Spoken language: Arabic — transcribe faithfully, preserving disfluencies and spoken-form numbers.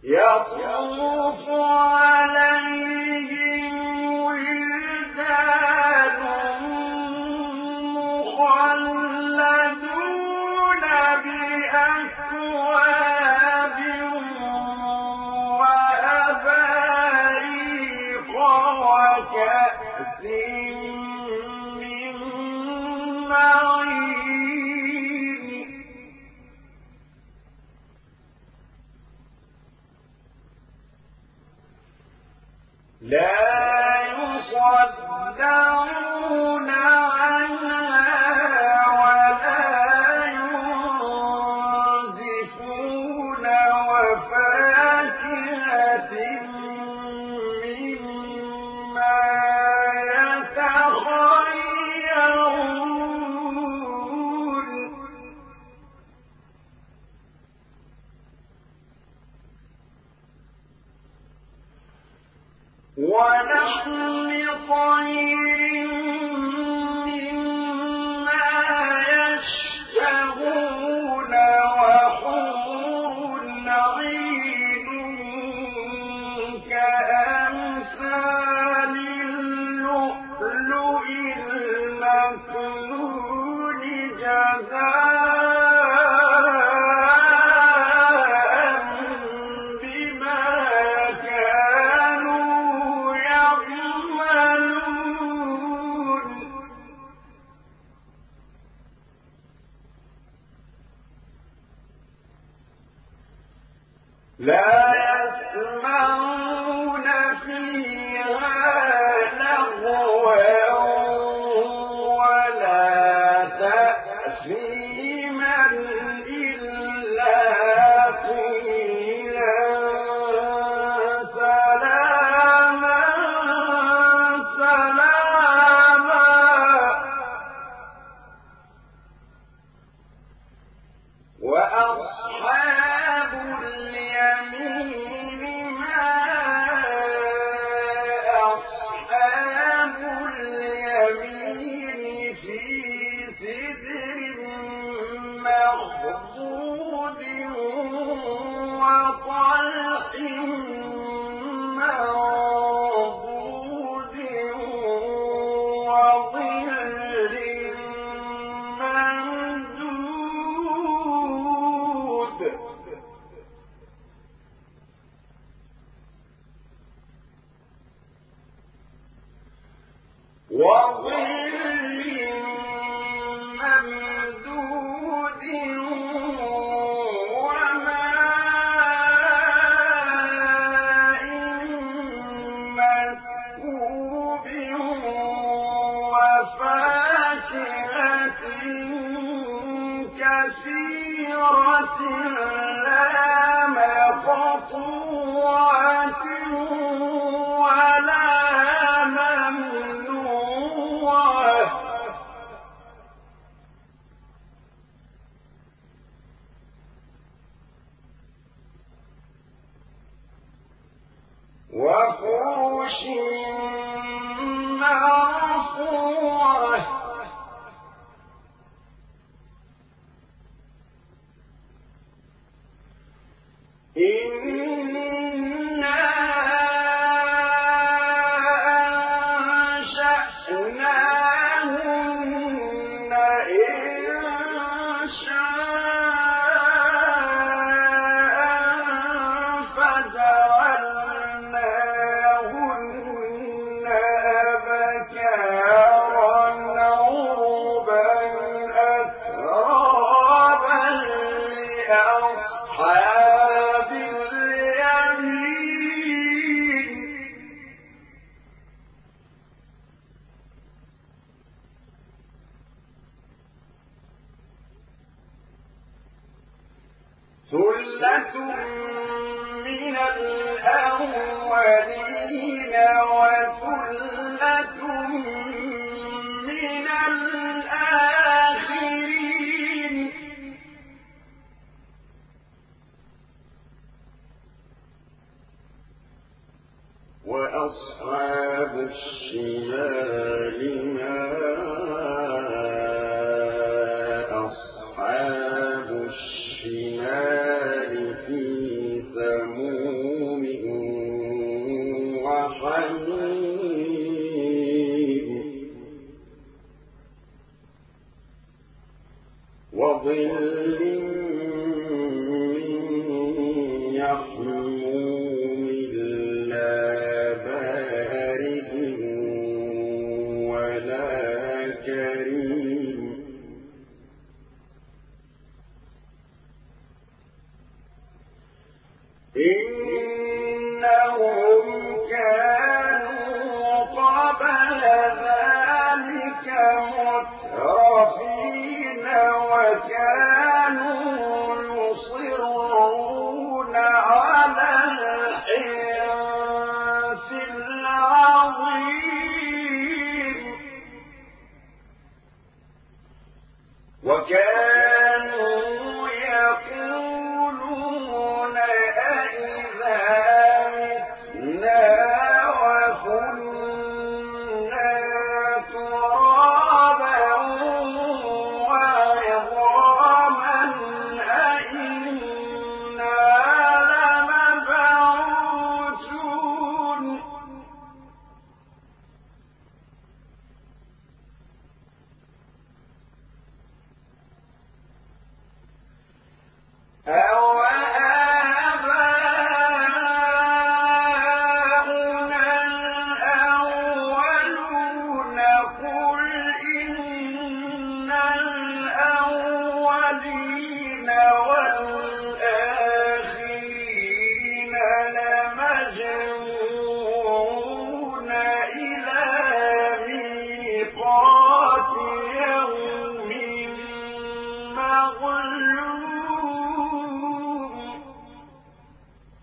يطوف عليهم ولدان مخلدون بأكواب وأباريق وكأس من معين لا يصدعون عنها ولا ينزفون وفاكهة مما يتخيرون ولحم طير مما يشتهون وحور عين كأمثال اللؤلؤ المكنون جزاء بما كانوا يعملون لا يسمعون فيها لغوا ولا تأثيما إلا قيلا سلاما سلاما وأصحاب اليمين ما أصحاب اليمين في سدر مخضود وطلح منضود وظل ممدود وظل ممدود وماء مسكوب وفاكهة كثيرة لا مقطوعة ولا ممنوعة وفرش مرفوعة إنا أنشأناهن إنشاء فجعلناهن أبكارا عربا أترابا لأصحاب اليمين ثلة من الأولين وثلة من الآخرين وأصحاب الشمال ما أصحاب الشمال في سموم حميم وظل من يحموم لا بارد ولا كريم إنهم كانوا